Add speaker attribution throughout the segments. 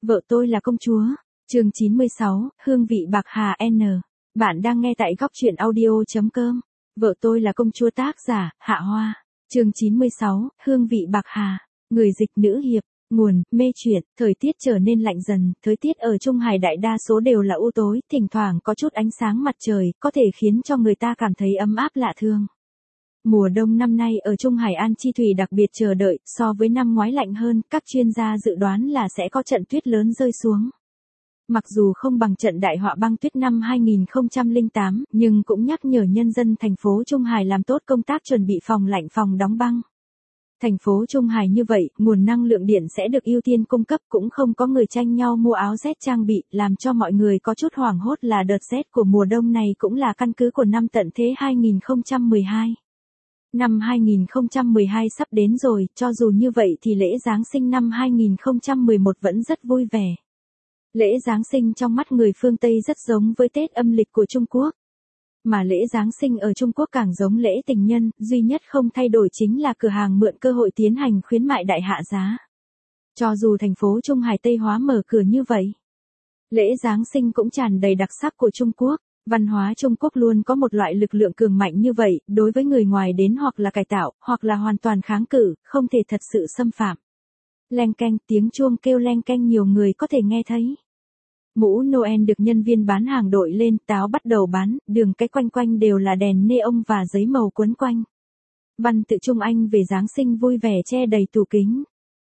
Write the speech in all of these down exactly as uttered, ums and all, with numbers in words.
Speaker 1: Vợ tôi là công chúa. Chương chín mươi sáu, hương vị bạc hà N. Bạn đang nghe tại góc truyện audio chấm com. Vợ tôi là công chúa, tác giả, Hạ Hoa. Chương chín mươi sáu, hương vị bạc hà. Người dịch nữ hiệp. Nguồn, mê truyện. Thời tiết trở nên lạnh dần, thời tiết ở Trung Hải đại đa số đều là u tối, thỉnh thoảng có chút ánh sáng mặt trời, có thể khiến cho người ta cảm thấy ấm áp lạ thường. Mùa đông năm nay ở Trung Hải An Chi Thủy đặc biệt chờ đợi, so với năm ngoái lạnh hơn, các chuyên gia dự đoán là sẽ có trận tuyết lớn rơi xuống. Mặc dù không bằng trận đại họa băng tuyết năm hai nghìn không trăm lẻ tám, nhưng cũng nhắc nhở nhân dân thành phố Trung Hải làm tốt công tác chuẩn bị phòng lạnh phòng đóng băng. Thành phố Trung Hải như vậy, nguồn năng lượng điện sẽ được ưu tiên cung cấp, cũng không có người tranh nhau mua áo rét trang bị, làm cho mọi người có chút hoảng hốt là đợt rét của mùa đông này cũng là căn cứ của năm tận thế hai nghìn không trăm mười hai. Năm hai nghìn không trăm mười hai sắp đến rồi, cho dù như vậy thì lễ Giáng sinh năm hai nghìn không trăm mười một vẫn rất vui vẻ. Lễ Giáng sinh trong mắt người phương Tây rất giống với Tết âm lịch của Trung Quốc. Mà lễ Giáng sinh ở Trung Quốc càng giống lễ tình nhân, duy nhất không thay đổi chính là cửa hàng mượn cơ hội tiến hành khuyến mại đại hạ giá. Cho dù thành phố Trung Hải Tây hóa mở cửa như vậy, lễ Giáng sinh cũng tràn đầy đặc sắc của Trung Quốc. Văn hóa Trung Quốc luôn có một loại lực lượng cường mạnh như vậy, đối với người ngoài đến hoặc là cải tạo, hoặc là hoàn toàn kháng cự, không thể thật sự xâm phạm. Leng keng, tiếng chuông kêu leng keng nhiều người có thể nghe thấy. Mũ Noel được nhân viên bán hàng đội lên, táo bắt đầu bán, đường cái quanh quanh đều là đèn neon và giấy màu quấn quanh. Văn tự Trung Anh về Giáng sinh vui vẻ che đầy tủ kính.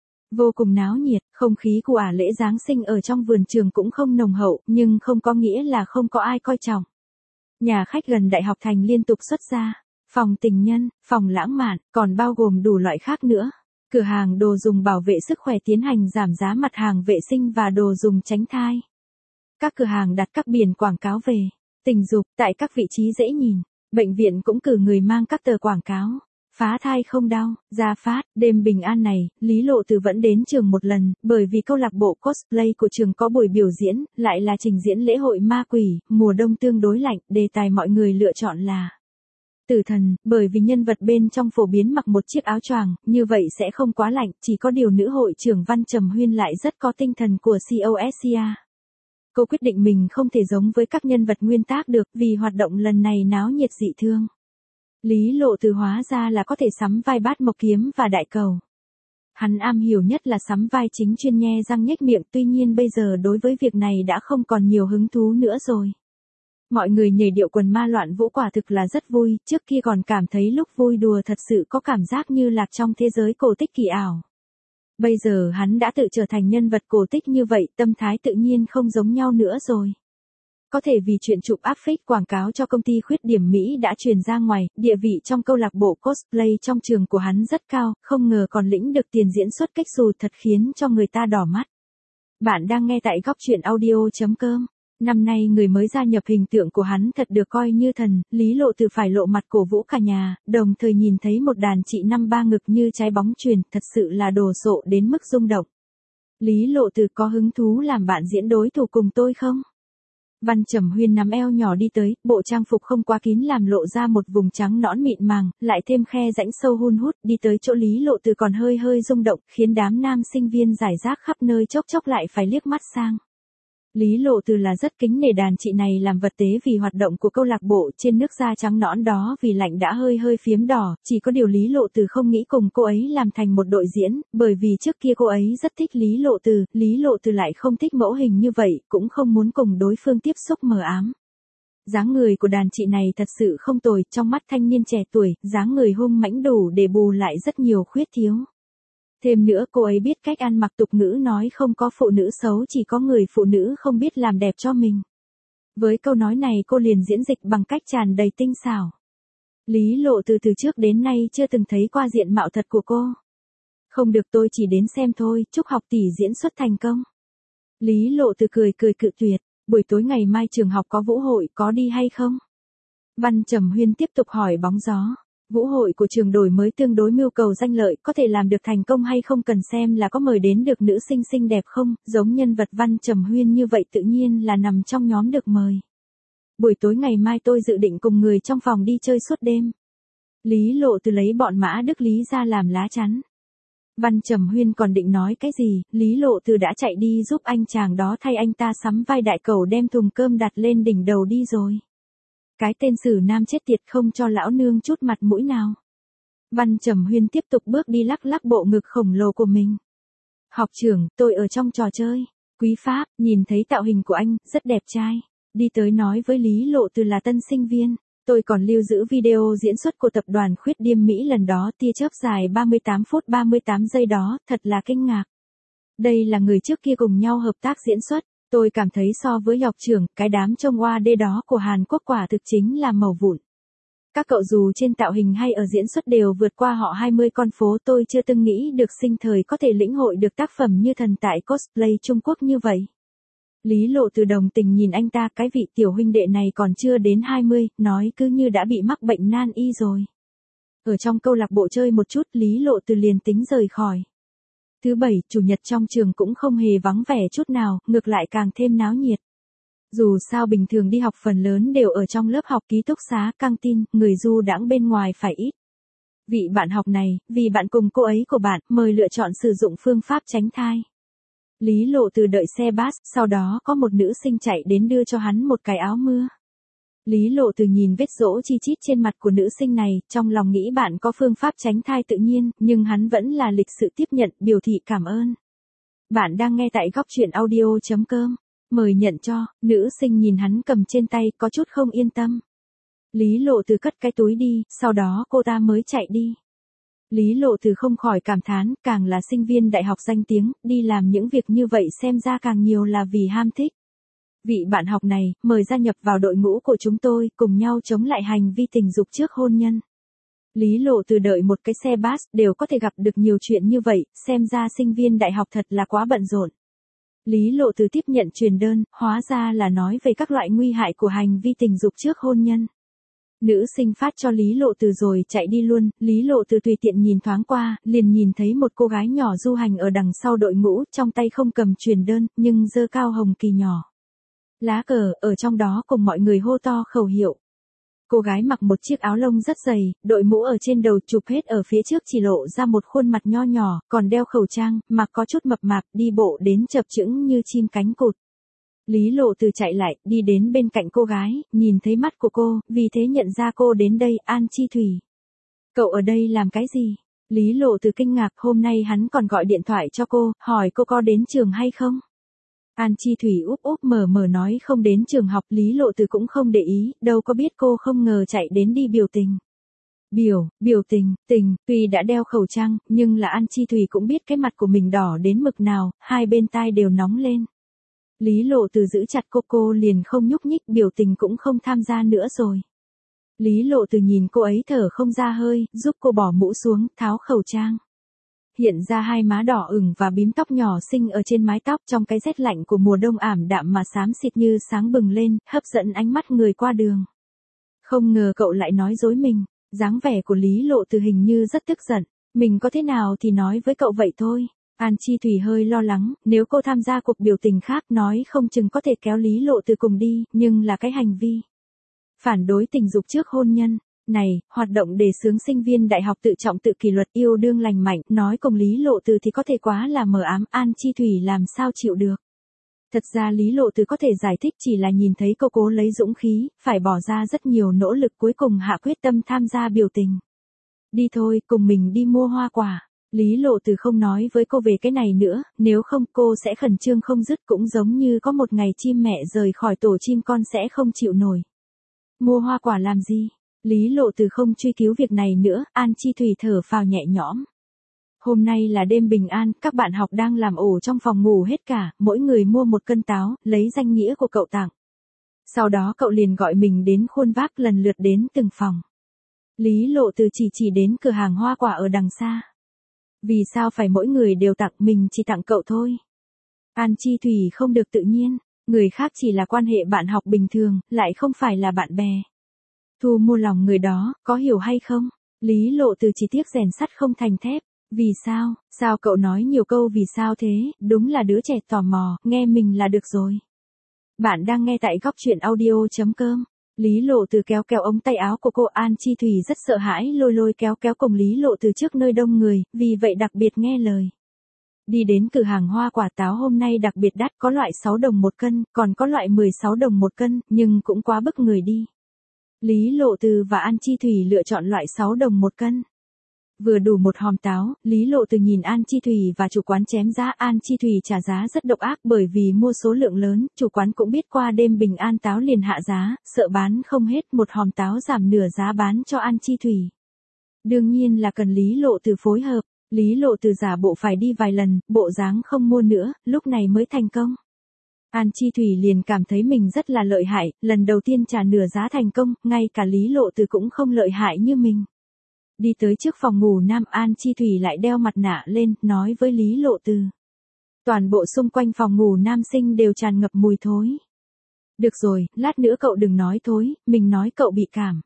Speaker 1: Vô cùng náo nhiệt, không khí của ả lễ Giáng sinh ở trong vườn trường cũng không nồng hậu, nhưng không có nghĩa là không có ai coi trọng. Nhà khách gần Đại học Thành liên tục xuất ra, phòng tình nhân, phòng lãng mạn, còn bao gồm đủ loại khác nữa. Cửa hàng đồ dùng bảo vệ sức khỏe tiến hành giảm giá mặt hàng vệ sinh và đồ dùng tránh thai. Các cửa hàng đặt các biển quảng cáo về tình dục tại các vị trí dễ nhìn. Bệnh viện cũng cử người mang các tờ quảng cáo. Phá thai không đau, ra phát, đêm bình an này, Lý Lộ Từ vẫn đến trường một lần, bởi vì câu lạc bộ cosplay của trường có buổi biểu diễn, lại là trình diễn lễ hội ma quỷ, mùa đông tương đối lạnh, đề tài mọi người lựa chọn là tử thần, bởi vì nhân vật bên trong phổ biến mặc một chiếc áo choàng, như vậy sẽ không quá lạnh, chỉ có điều nữ hội trưởng Văn Trầm Huyên lại rất có tinh thần của Cosia. Cô quyết định mình không thể giống với các nhân vật nguyên tác được, vì hoạt động lần này náo nhiệt dị thương. Lý Lộ Từ hóa ra là có thể sắm vai Bát Mộc Kiếm và Đại Cầu. Hắn am hiểu nhất là sắm vai chính chuyên nhe răng nhếch miệng, tuy nhiên bây giờ đối với việc này đã không còn nhiều hứng thú nữa rồi. Mọi người nhảy điệu quần ma loạn vũ quả thực là rất vui, trước kia còn cảm thấy lúc vui đùa thật sự có cảm giác như lạc trong thế giới cổ tích kỳ ảo. Bây giờ hắn đã tự trở thành nhân vật cổ tích như vậy, tâm thái tự nhiên không giống nhau nữa rồi. Có thể vì chuyện chụp áp phích quảng cáo cho công ty khuyết điểm Mỹ đã truyền ra ngoài, địa vị trong câu lạc bộ cosplay trong trường của hắn rất cao, không ngờ còn lĩnh được tiền diễn xuất cách xù thật khiến cho người ta đỏ mắt. Bạn đang nghe tại góc truyện audio chấm com. Năm nay người mới gia nhập hình tượng của hắn thật được coi như thần, Lý Lộ Từ phải lộ mặt cổ vũ cả nhà, đồng thời nhìn thấy một đàn chị năm ba ngực như trái bóng chuyền, thật sự là đồ sộ đến mức rung động. Lý Lộ Từ có hứng thú làm bạn diễn đối thủ cùng tôi không? Văn Trầm Huyên nắm eo nhỏ đi tới, bộ trang phục không quá kín làm lộ ra một vùng trắng nõn mịn màng, lại thêm khe rãnh sâu hun hút, đi tới chỗ Lý Lộ Từ còn hơi hơi rung động, khiến đám nam sinh viên rải rác khắp nơi chốc chốc lại phải liếc mắt sang. Lý Lộ Từ là rất kính nể đàn chị này làm vật tế vì hoạt động của câu lạc bộ, trên nước da trắng nõn đó vì lạnh đã hơi hơi phiếm đỏ, chỉ có điều Lý Lộ Từ không nghĩ cùng cô ấy làm thành một đội diễn, bởi vì trước kia cô ấy rất thích Lý Lộ Từ, Lý Lộ Từ lại không thích mẫu hình như vậy, cũng không muốn cùng đối phương tiếp xúc mờ ám. Dáng người của đàn chị này thật sự không tồi, trong mắt thanh niên trẻ tuổi, dáng người hung mãnh đủ để bù lại rất nhiều khuyết thiếu. Thêm nữa cô ấy biết cách ăn mặc, tục ngữ nói không có phụ nữ xấu, chỉ có người phụ nữ không biết làm đẹp cho mình. Với câu nói này cô liền diễn dịch bằng cách tràn đầy tinh xảo. Lý Lộ Từ từ trước đến nay chưa từng thấy qua diện mạo thật của cô. Không được, tôi chỉ đến xem thôi, chúc học tỷ diễn xuất thành công. Lý Lộ Từ cười cười cự tuyệt, buổi tối ngày mai trường học có vũ hội, có đi hay không? Văn Trầm Huyên tiếp tục hỏi bóng gió. Vũ hội của trường đổi mới tương đối mưu cầu danh lợi, có thể làm được thành công hay không cần xem là có mời đến được nữ sinh xinh đẹp không, giống nhân vật Văn Trầm Huyên như vậy tự nhiên là nằm trong nhóm được mời. Buổi tối ngày mai tôi dự định cùng người trong phòng đi chơi suốt đêm. Lý Lộ Từ lấy bọn Mã Đức Lý ra làm lá chắn. Văn Trầm Huyên còn định nói cái gì, Lý Lộ Từ đã chạy đi giúp anh chàng đó thay anh ta sắm vai đại cẩu đem thùng cơm đặt lên đỉnh đầu đi rồi. Cái tên Sử Nam chết tiệt không cho lão nương chút mặt mũi nào. Văn Trầm Huyên tiếp tục bước đi lắc lắc bộ ngực khổng lồ của mình. Học trưởng, tôi ở trong trò chơi. Quý Pháp, nhìn thấy tạo hình của anh, rất đẹp trai. Đi tới nói với Lý Lộ Từ là tân sinh viên. Tôi còn lưu giữ video diễn xuất của tập đoàn Khuyết Điêm Mỹ lần đó, tia chớp dài ba mươi tám phút ba mươi tám giây đó, thật là kinh ngạc. Đây là người trước kia cùng nhau hợp tác diễn xuất. Tôi cảm thấy so với học trưởng, cái đám trông oa đê đó của Hàn Quốc quả thực chính là màu vụn. Các cậu dù trên tạo hình hay ở diễn xuất đều vượt qua họ hai mươi con phố, tôi chưa từng nghĩ được sinh thời có thể lĩnh hội được tác phẩm như thần tại cosplay Trung Quốc như vậy. Lý Lộ Từ đồng tình nhìn anh ta, cái vị tiểu huynh đệ này còn chưa đến hai mươi, nói cứ như đã bị mắc bệnh nan y rồi. Ở trong câu lạc bộ chơi một chút, Lý Lộ Từ liền tính rời khỏi. Thứ bảy, chủ nhật trong trường cũng không hề vắng vẻ chút nào, ngược lại càng thêm náo nhiệt. Dù sao bình thường đi học phần lớn đều ở trong lớp học ký túc xá, căng tin, người du đãng bên ngoài phải ít. Vị bạn học này, vì bạn cùng cô ấy của bạn, mời lựa chọn sử dụng phương pháp tránh thai. Lý Lộ Từ đợi xe bus, sau đó có một nữ sinh chạy đến đưa cho hắn một cái áo mưa. Lý Lộ Từ nhìn vết rỗ chi chít trên mặt của nữ sinh này, trong lòng nghĩ bạn có phương pháp tránh thai tự nhiên, nhưng hắn vẫn là lịch sự tiếp nhận, biểu thị cảm ơn. Bạn đang nghe tại góc truyện audio chấm com. Mời nhận cho, nữ sinh nhìn hắn cầm trên tay, có chút không yên tâm. Lý Lộ Từ cất cái túi đi, sau đó cô ta mới chạy đi. Lý Lộ Từ không khỏi cảm thán, càng là sinh viên đại học danh tiếng, đi làm những việc như vậy xem ra càng nhiều là vì ham thích. Vị bạn học này, mời gia nhập vào đội ngũ của chúng tôi, cùng nhau chống lại hành vi tình dục trước hôn nhân. Lý Lộ Từ đợi một cái xe bus, đều có thể gặp được nhiều chuyện như vậy, xem ra sinh viên đại học thật là quá bận rộn. Lý Lộ Từ tiếp nhận truyền đơn, hóa ra là nói về các loại nguy hại của hành vi tình dục trước hôn nhân. Nữ sinh phát cho Lý Lộ Từ rồi chạy đi luôn, Lý Lộ Từ tùy tiện nhìn thoáng qua, liền nhìn thấy một cô gái nhỏ du hành ở đằng sau đội ngũ, trong tay không cầm truyền đơn, nhưng giơ cao hồng kỳ nhỏ. Lá cờ, ở trong đó cùng mọi người hô to khẩu hiệu. Cô gái mặc một chiếc áo lông rất dày, đội mũ ở trên đầu chụp hết ở phía trước chỉ lộ ra một khuôn mặt nho nhỏ, còn đeo khẩu trang, mặc có chút mập mạp, đi bộ đến chập chững như chim cánh cụt. Lý Lộ Từ chạy lại, đi đến bên cạnh cô gái, nhìn thấy mắt của cô, vì thế nhận ra cô đến đây, An Chi Thủy. Cậu ở đây làm cái gì? Lý Lộ Từ kinh ngạc, hôm nay hắn còn gọi điện thoại cho cô, hỏi cô có đến trường hay không? An Chi Thủy úp úp mở mở nói không đến trường học, Lý Lộ Từ cũng không để ý, đâu có biết cô không ngờ chạy đến đi biểu tình. Biểu, biểu tình, tình, tuy đã đeo khẩu trang, nhưng là An Chi Thủy cũng biết cái mặt của mình đỏ đến mực nào, hai bên tai đều nóng lên. Lý Lộ Từ giữ chặt cô, cô liền không nhúc nhích, biểu tình cũng không tham gia nữa rồi. Lý Lộ Từ nhìn cô ấy thở không ra hơi, giúp cô bỏ mũ xuống, tháo khẩu trang. Hiện ra hai má đỏ ửng và bím tóc nhỏ xinh ở trên mái tóc, trong cái rét lạnh của mùa đông ảm đạm mà xám xịt như sáng bừng lên, hấp dẫn ánh mắt người qua đường. Không ngờ cậu lại nói dối mình, dáng vẻ của Lý Lộ Từ hình như rất tức giận, mình có thế nào thì nói với cậu vậy thôi. An Chi Thủy hơi lo lắng, nếu cô tham gia cuộc biểu tình khác nói không chừng có thể kéo Lý Lộ Từ cùng đi, nhưng là cái hành vi phản đối tình dục trước hôn nhân này, hoạt động đề xướng sinh viên đại học tự trọng tự kỷ luật yêu đương lành mạnh, nói cùng Lý Lộ Từ thì có thể quá là mờ ám, An Chi Thủy làm sao chịu được. Thật ra Lý Lộ Từ có thể giải thích chỉ là nhìn thấy cô cố lấy dũng khí, phải bỏ ra rất nhiều nỗ lực cuối cùng hạ quyết tâm tham gia biểu tình. Đi thôi, cùng mình đi mua hoa quả. Lý Lộ Từ không nói với cô về cái này nữa, nếu không cô sẽ khẩn trương không dứt, cũng giống như có một ngày chim mẹ rời khỏi tổ chim con sẽ không chịu nổi. Mua hoa quả làm gì? Lý Lộ Từ không truy cứu việc này nữa, An Chi Thủy thở phào nhẹ nhõm. Hôm nay là đêm bình an, các bạn học đang làm ổ trong phòng ngủ hết cả, mỗi người mua một cân táo, lấy danh nghĩa của cậu tặng. Sau đó cậu liền gọi mình đến khuôn vác lần lượt đến từng phòng. Lý Lộ Từ chỉ chỉ đến cửa hàng hoa quả ở đằng xa. Vì sao phải mỗi người đều tặng, mình chỉ tặng cậu thôi? An Chi Thủy không được tự nhiên, người khác chỉ là quan hệ bạn học bình thường, lại không phải là bạn bè. Thu mua lòng người đó, có hiểu hay không? Lý Lộ Từ chỉ tiếc rèn sắt không thành thép. Vì sao? Sao cậu nói nhiều câu vì sao thế? Đúng là đứa trẻ tò mò, nghe mình là được rồi. Bạn đang nghe tại góc truyện audio chấm com. Lý Lộ Từ kéo kéo ống tay áo của cô, An Chi Thủy rất sợ hãi lôi lôi kéo kéo cùng Lý Lộ Từ trước nơi đông người, vì vậy đặc biệt nghe lời. Đi đến cửa hàng hoa quả táo hôm nay đặc biệt đắt, có loại sáu đồng một cân, còn có loại mười sáu đồng một cân, nhưng cũng quá bức người đi. Lý Lộ Từ và An Chi Thủy lựa chọn loại sáu đồng một cân. Vừa đủ một hòm táo, Lý Lộ Từ nhìn An Chi Thủy và chủ quán chém giá. An Chi Thủy trả giá rất độc ác bởi vì mua số lượng lớn, chủ quán cũng biết qua đêm bình an táo liền hạ giá, sợ bán không hết, một hòm táo giảm nửa giá bán cho An Chi Thủy. Đương nhiên là cần Lý Lộ Từ phối hợp, Lý Lộ Từ giả bộ phải đi vài lần, bộ dáng không mua nữa, lúc này mới thành công. An Chi Thủy liền cảm thấy mình rất là lợi hại, lần đầu tiên trả nửa giá thành công, ngay cả Lý Lộ Từ cũng không lợi hại như mình. Đi tới trước phòng ngủ nam, An Chi Thủy lại đeo mặt nạ lên, nói với Lý Lộ Từ. Toàn bộ xung quanh phòng ngủ nam sinh đều tràn ngập mùi thối. Được rồi, lát nữa cậu đừng nói thối, mình nói cậu bị cảm.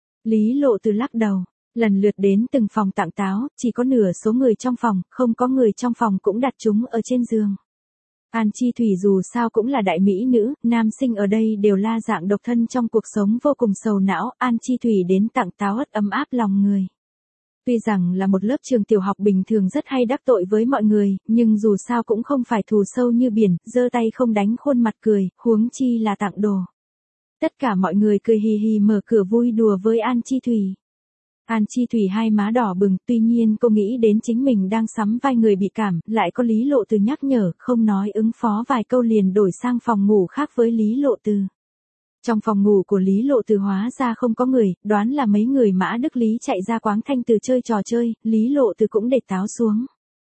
Speaker 1: Lý Lộ Từ lắc đầu, lần lượt đến từng phòng tặng táo, chỉ có nửa số người trong phòng, không có người trong phòng cũng đặt chúng ở trên giường. An Chi Thủy dù sao cũng là đại mỹ nữ, nam sinh ở đây đều la dạng độc thân trong cuộc sống vô cùng sầu não, An Chi Thủy đến tặng táo ất ấm áp lòng người. Tuy rằng là một lớp trường tiểu học bình thường rất hay đắc tội với mọi người, nhưng dù sao cũng không phải thù sâu như biển, giơ tay không đánh khuôn mặt cười, huống chi là tặng đồ. Tất cả mọi người cười hì hì mở cửa vui đùa với An Chi Thủy. An Chi Thủy hai má đỏ bừng, tuy nhiên cô nghĩ đến chính mình đang sắm vai người bị cảm, lại có Lý Lộ Từ nhắc nhở, không nói ứng phó vài câu liền đổi sang phòng ngủ khác với Lý Lộ Từ. Trong phòng ngủ của Lý Lộ Từ hóa ra không có người, đoán là mấy người Mã Đức Lý chạy ra Quáng Thanh Từ chơi trò chơi, Lý Lộ Từ cũng để táo xuống.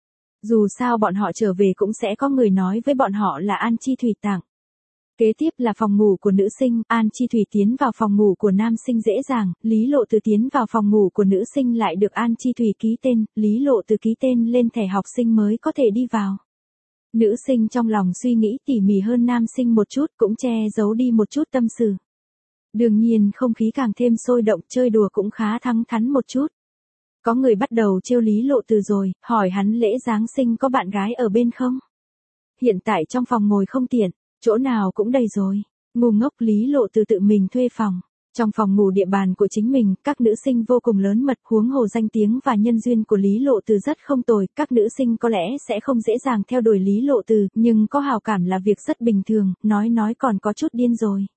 Speaker 1: Dù sao bọn họ trở về cũng sẽ có người nói với bọn họ là An Chi Thủy tặng. Kế tiếp là phòng ngủ của nữ sinh, An Chi Thủy tiến vào phòng ngủ của nam sinh dễ dàng, Lý Lộ Từ tiến vào phòng ngủ của nữ sinh lại được An Chi Thủy ký tên, Lý Lộ Từ ký tên lên thẻ học sinh mới có thể đi vào. Nữ sinh trong lòng suy nghĩ tỉ mỉ hơn nam sinh một chút, cũng che giấu đi một chút tâm sự. Đương nhiên không khí càng thêm sôi động, chơi đùa cũng khá thẳng thắn một chút. Có người bắt đầu trêu Lý Lộ Từ rồi, hỏi hắn lễ Giáng sinh có bạn gái ở bên không? Hiện tại trong phòng ngồi không tiện, chỗ nào cũng đầy rồi. Ngu ngốc, Lý Lộ Từ tự mình thuê phòng. Trong phòng ngủ địa bàn của chính mình, các nữ sinh vô cùng lớn mật, huống hồ danh tiếng và nhân duyên của Lý Lộ Từ rất không tồi, các nữ sinh có lẽ sẽ không dễ dàng theo đuổi Lý Lộ Từ, nhưng có hào cảm là việc rất bình thường, nói nói còn có chút điên rồi.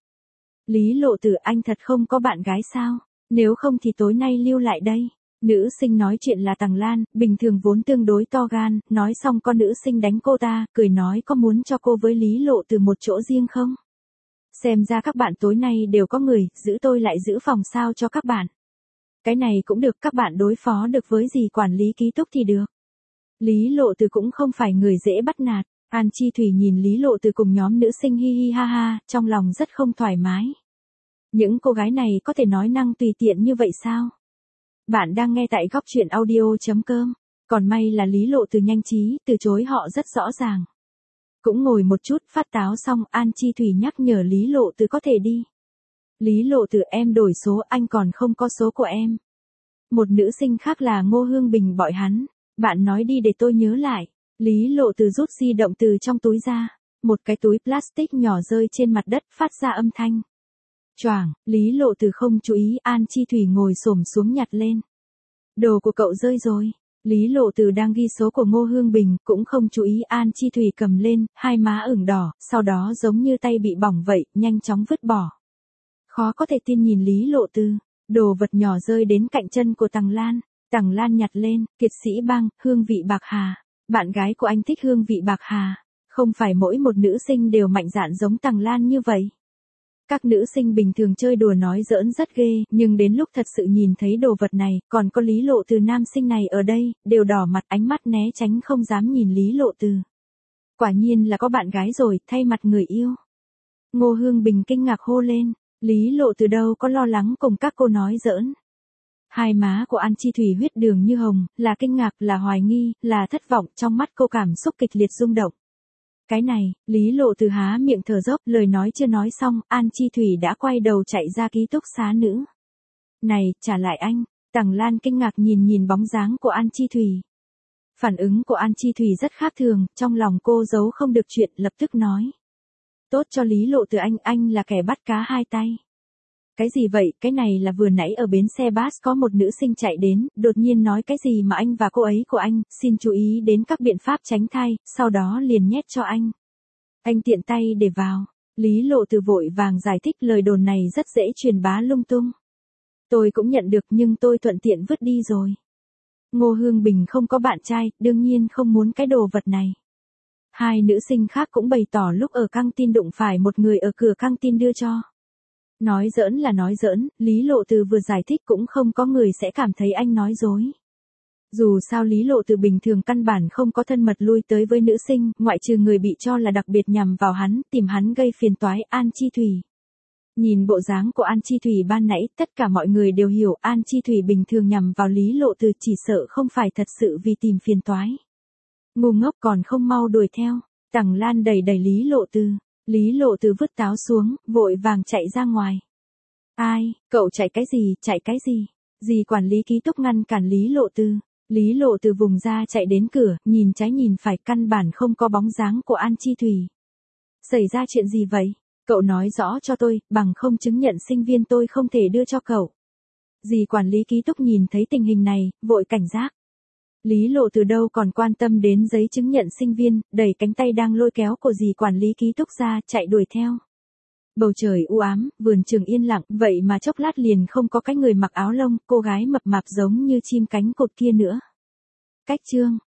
Speaker 1: Lý Lộ Từ, anh thật không có bạn gái sao? Nếu không thì tối nay lưu lại đây. Nữ sinh nói chuyện là Tằng Lan, bình thường vốn tương đối to gan, nói xong con nữ sinh đánh cô ta, cười nói có muốn cho cô với Lý Lộ Từ một chỗ riêng không? Xem ra các bạn tối nay đều có người, giữ tôi lại giữ phòng sao cho các bạn. Cái này cũng được, các bạn đối phó được với gì quản lý ký túc thì được. Lý Lộ Từ cũng không phải người dễ bắt nạt. An Chi Thủy nhìn Lý Lộ Từ cùng nhóm nữ sinh hi hi ha ha, trong lòng rất không thoải mái. Những cô gái này có thể nói năng tùy tiện như vậy sao? Bạn đang nghe tại góc truyện audio chấm com. Còn may là Lý Lộ Từ nhanh trí, từ chối họ rất rõ ràng. Cũng ngồi một chút, phát táo xong, An Chi Thủy nhắc nhở Lý Lộ Từ có thể đi. Lý Lộ Từ, em đổi số, anh còn không có số của em. Một nữ sinh khác là Ngô Hương Bình bọi hắn. Bạn nói đi để tôi nhớ lại. Lý Lộ Từ rút di động từ trong túi ra. Một cái túi plastic nhỏ rơi trên mặt đất, phát ra âm thanh. Choảng, Lý Lộ Từ không chú ý, An Chi Thủy ngồi xổm xuống nhặt lên. Đồ của cậu rơi rồi. Lý Lộ Từ đang ghi số của Ngô Hương Bình, cũng không chú ý, An Chi Thủy cầm lên, hai má ửng đỏ, sau đó giống như tay bị bỏng vậy, nhanh chóng vứt bỏ. Khó có thể tin nhìn Lý Lộ Từ, đồ vật nhỏ rơi đến cạnh chân của Tằng Lan. Tằng Lan nhặt lên, Kiệt Sĩ Bang, hương vị bạc hà. Bạn gái của anh thích hương vị bạc hà. Không phải mỗi một nữ sinh đều mạnh dạn giống Tằng Lan như vậy. Các nữ sinh bình thường chơi đùa nói giỡn rất ghê, nhưng đến lúc thật sự nhìn thấy đồ vật này, còn có Lý Lộ Từ nam sinh này ở đây, đều đỏ mặt, ánh mắt né tránh không dám nhìn Lý Lộ Từ. Quả nhiên là có bạn gái rồi, thay mặt người yêu. Ngô Hương Bình kinh ngạc hô lên, Lý Lộ Từ đâu có lo lắng cùng các cô nói giỡn. Hai má của An Chi Thủy huyết đường như hồng, là kinh ngạc, là hoài nghi, là thất vọng, trong mắt cô cảm xúc kịch liệt rung động. Cái này, Lý Lộ Từ há miệng thở dốc, lời nói chưa nói xong, An Chi Thủy đã quay đầu chạy ra ký túc xá nữ. Này, trả lại anh. Tằng Lan kinh ngạc nhìn nhìn bóng dáng của An Chi Thủy. Phản ứng của An Chi Thủy rất khác thường, trong lòng cô giấu không được chuyện, lập tức nói. Tốt cho Lý Lộ Từ anh, anh là kẻ bắt cá hai tay. Cái gì vậy, cái này là vừa nãy ở bến xe bus có một nữ sinh chạy đến, đột nhiên nói cái gì mà anh và cô ấy của anh, xin chú ý đến các biện pháp tránh thai, sau đó liền nhét cho anh. Anh tiện tay để vào. Lý Lộ Từ vội vàng giải thích lời đồn này rất dễ truyền bá lung tung. Tôi cũng nhận được nhưng tôi thuận tiện vứt đi rồi. Ngô Hương Bình không có bạn trai, đương nhiên không muốn cái đồ vật này. Hai nữ sinh khác cũng bày tỏ lúc ở căng tin đụng phải một người ở cửa căng tin đưa cho. Nói giỡn là nói giỡn, Lý Lộ Từ vừa giải thích cũng không có người sẽ cảm thấy anh nói dối. Dù sao Lý Lộ Từ bình thường căn bản không có thân mật lui tới với nữ sinh, ngoại trừ người bị cho là đặc biệt nhằm vào hắn, tìm hắn gây phiền toái, An Chi Thủy. Nhìn bộ dáng của An Chi Thủy ban nãy, tất cả mọi người đều hiểu An Chi Thủy bình thường nhằm vào Lý Lộ Từ chỉ sợ không phải thật sự vì tìm phiền toái. Ngu ngốc còn không mau đuổi theo, Tằng Lan đẩy đẩy Lý Lộ Từ. Lý Lộ Từ vứt táo xuống, vội vàng chạy ra ngoài. Ai, cậu chạy cái gì, chạy cái gì? Dì quản lý ký túc ngăn cản Lý Lộ Từ. Lý Lộ Từ vùng ra chạy đến cửa, nhìn trái nhìn phải, căn bản không có bóng dáng của An Chi Thủy. Xảy ra chuyện gì vậy? Cậu nói rõ cho tôi, bằng không chứng nhận sinh viên tôi không thể đưa cho cậu. Dì quản lý ký túc nhìn thấy tình hình này, vội cảnh giác. Lý Lộ Từ đâu còn quan tâm đến giấy chứng nhận sinh viên, đẩy cánh tay đang lôi kéo của dì quản lý ký túc ra, chạy đuổi theo. Bầu trời u ám, vườn trường yên lặng, vậy mà chốc lát liền không có cái người mặc áo lông, cô gái mập mạp giống như chim cánh cụt kia nữa. Cách chương